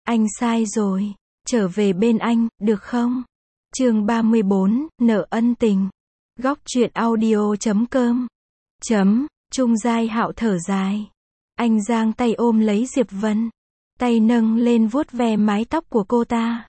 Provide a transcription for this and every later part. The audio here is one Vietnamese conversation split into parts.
Anh sai rồi. Trở về bên anh, được không? Chương 34, nợ ân tình. Góc truyện audio.com. Trung Giai Hạo thở dài. Anh giang tay ôm lấy Diệp Vân. Tay nâng lên vuốt ve mái tóc của cô ta.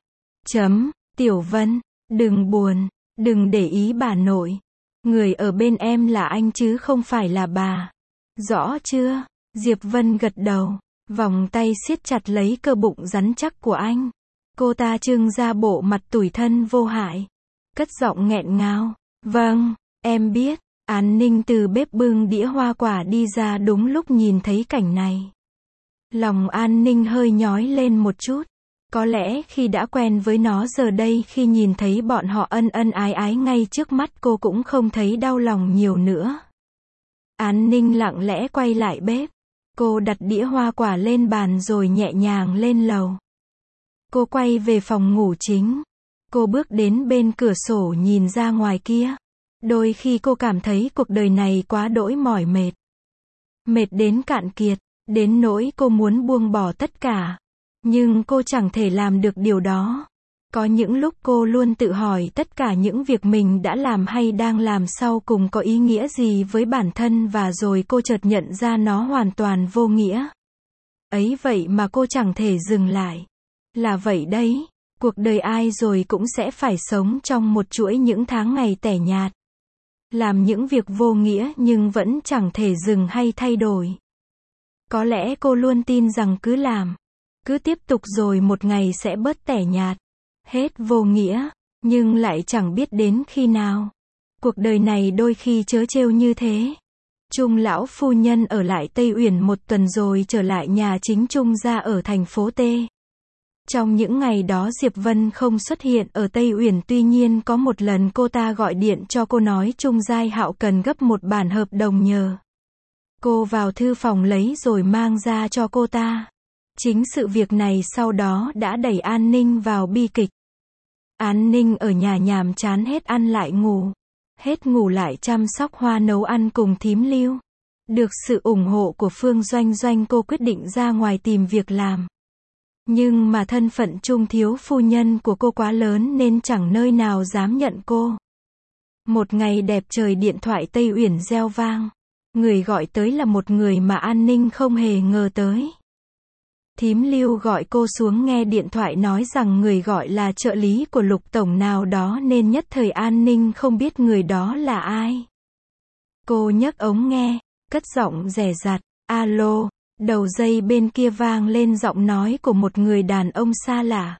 Tiểu Vân, đừng buồn, đừng để ý bà nội. Người ở bên em là anh chứ không phải là bà. Rõ chưa? Diệp Vân gật đầu, vòng tay siết chặt lấy cơ bụng rắn chắc của anh. Cô ta trưng ra bộ mặt tủi thân vô hại. Cất giọng nghẹn ngào. Vâng, em biết. An Ninh từ bếp bưng đĩa hoa quả đi ra đúng lúc nhìn thấy cảnh này. Lòng An Ninh hơi nhói lên một chút. Có lẽ khi đã quen với nó giờ đây khi nhìn thấy bọn họ ân ân ái ái ngay trước mắt cô cũng không thấy đau lòng nhiều nữa. An Ninh lặng lẽ quay lại bếp. Cô đặt đĩa hoa quả lên bàn rồi nhẹ nhàng lên lầu. Cô quay về phòng ngủ chính. Cô bước đến bên cửa sổ nhìn ra ngoài kia. Đôi khi cô cảm thấy cuộc đời này quá đỗi mỏi mệt. Mệt đến cạn kiệt, đến nỗi cô muốn buông bỏ tất cả. Nhưng cô chẳng thể làm được điều đó. Có những lúc cô luôn tự hỏi tất cả những việc mình đã làm hay đang làm sau cùng có ý nghĩa gì với bản thân và rồi cô chợt nhận ra nó hoàn toàn vô nghĩa. Ấy vậy mà cô chẳng thể dừng lại. Là vậy đấy, cuộc đời ai rồi cũng sẽ phải sống trong một chuỗi những tháng ngày tẻ nhạt. Làm những việc vô nghĩa nhưng vẫn chẳng thể dừng hay thay đổi. Có lẽ cô luôn tin rằng cứ làm, cứ tiếp tục rồi một ngày sẽ bớt tẻ nhạt, hết vô nghĩa, nhưng lại chẳng biết đến khi nào. Cuộc đời này đôi khi trớ trêu như thế. Trung lão phu nhân ở lại Tây Uyển một tuần rồi trở lại nhà chính Trung gia ở thành phố T. Trong những ngày đó Diệp Vân không xuất hiện ở Tây Uyển, tuy nhiên có một lần cô ta gọi điện cho cô nói Trung Giai Hạo cần gấp một bản hợp đồng nhờ. Cô vào thư phòng lấy rồi mang ra cho cô ta. Chính sự việc này sau đó đã đẩy An Ninh vào bi kịch. An Ninh ở nhà nhàm chán hết ăn lại ngủ. Hết ngủ lại chăm sóc hoa nấu ăn cùng thím Lưu. Được sự ủng hộ của Phương Doanh Doanh cô quyết định ra ngoài tìm việc làm. Nhưng mà thân phận trung thiếu phu nhân của cô quá lớn nên chẳng nơi nào dám nhận cô. Một ngày đẹp trời điện thoại Tây Uyển reo vang. Người gọi tới là một người mà An Ninh không hề ngờ tới. Thím Lưu gọi cô xuống nghe điện thoại nói rằng người gọi là trợ lý của Lục tổng nào đó nên nhất thời An Ninh không biết người đó là ai. Cô nhấc ống nghe, cất giọng dè dặt, alo, đầu dây bên kia vang lên giọng nói của một người đàn ông xa lạ.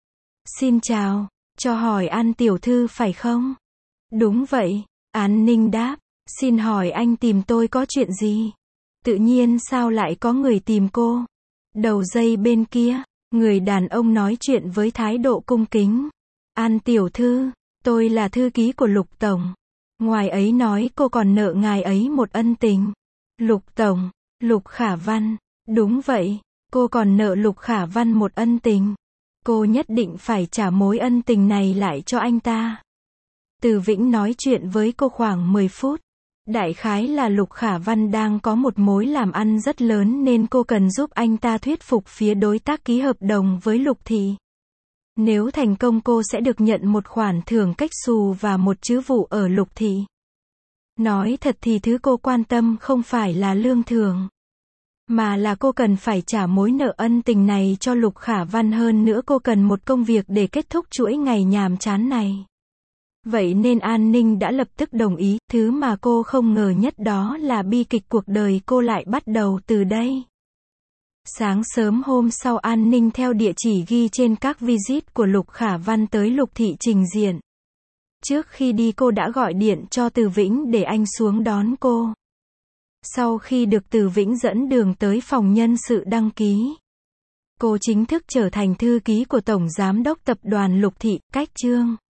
Xin chào, cho hỏi An tiểu thư phải không? Đúng vậy, An Ninh đáp, xin hỏi anh tìm tôi có chuyện gì? Tự nhiên sao lại có người tìm cô? Đầu dây bên kia, người đàn ông nói chuyện với thái độ cung kính. An tiểu thư, tôi là thư ký của Lục tổng. Ngoài ấy nói cô còn nợ ngài ấy một ân tình. Lục tổng, Lục Khả Văn, đúng vậy, cô còn nợ Lục Khả Văn một ân tình. Cô nhất định phải trả mối ân tình này lại cho anh ta. Từ Vĩnh nói chuyện với cô khoảng 10 phút. Đại khái là Lục Khả Văn đang có một mối làm ăn rất lớn nên cô cần giúp anh ta thuyết phục phía đối tác ký hợp đồng với Lục thị. Nếu thành công cô sẽ được nhận một khoản thưởng cách xù và một chức vụ ở Lục thị. Nói thật thì thứ cô quan tâm không phải là lương thưởng, mà là cô cần phải trả mối nợ ân tình này cho Lục Khả Văn, hơn nữa cô cần một công việc để kết thúc chuỗi ngày nhàm chán này. Vậy nên An Ninh đã lập tức đồng ý, thứ mà cô không ngờ nhất đó là bi kịch cuộc đời cô lại bắt đầu từ đây. Sáng sớm hôm sau An Ninh theo địa chỉ ghi trên các visit của Lục Khả Văn tới Lục thị trình diện. Trước khi đi cô đã gọi điện cho Từ Vĩnh để anh xuống đón cô. Sau khi được Từ Vĩnh dẫn đường tới phòng nhân sự đăng ký, cô chính thức trở thành thư ký của Tổng Giám đốc Tập đoàn Lục thị, cách Trương